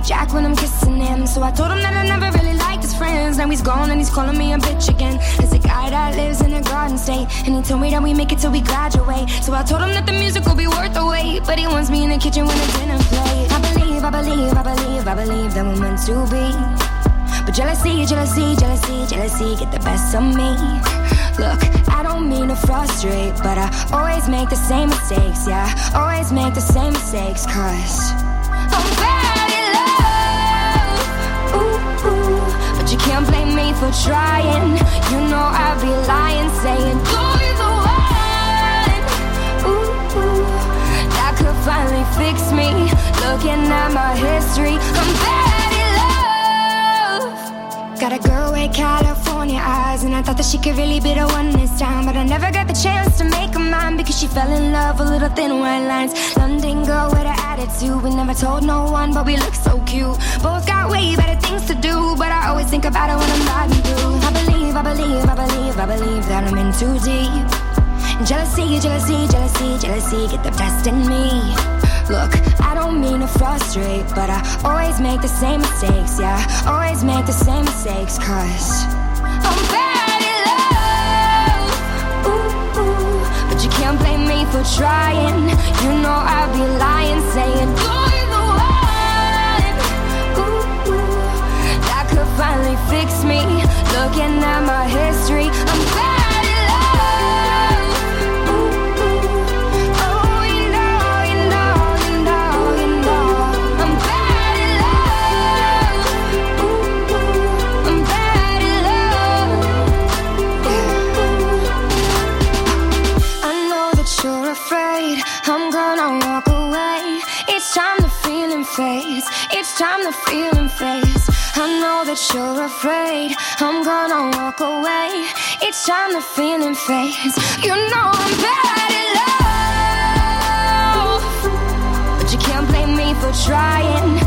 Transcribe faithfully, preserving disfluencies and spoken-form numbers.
like Jack when I'm kissing him. So I told him that I never really liked his friends. Now he's gone and he's calling me a bitch again. There's a guy that lives in a garden state, and he told me that we make it till we graduate. So I told him that the music will be worth the wait, but he wants me in the kitchen when the dinner plate. I believe, I believe, I believe, I believe that we're meant to be. But jealousy, jealousy, jealousy, jealousy get the best of me. Look, I don't mean to frustrate, but I always make the same mistakes, yeah. Always make the same mistakes, cause I'm bad at love. Ooh, ooh. But you can't blame me for trying. You know I'd be lying, saying you're the one. Ooh, ooh. That could finally fix me. Looking at my history, I'm bad at love. Got a girl with California eyes, and I thought that she could really be the one this time. But I never got the chance to make her mine, because she fell in love with little thin white lines. London girl with an attitude, we never told no one, but we look so cute. Both got way better things to do, but I always think about it when I'm riding through. I believe, I believe, I believe, I believe that I'm in too deep. Jealousy, jealousy, jealousy, jealousy get the best in me. Look, I don't mean to frustrate, but I always make the same mistakes, yeah. Always make the same mistakes, cause I'm bad at love. Ooh, ooh. But you can't blame me for trying. You know I'd be lying, saying you're the one. Ooh, ooh. That could finally fix me. Looking at my history, I'm bad. It's time to feel and face. I know that you're afraid. I'm gonna walk away. It's time to feel and face. You know I'm bad at love, but you can't blame me for trying.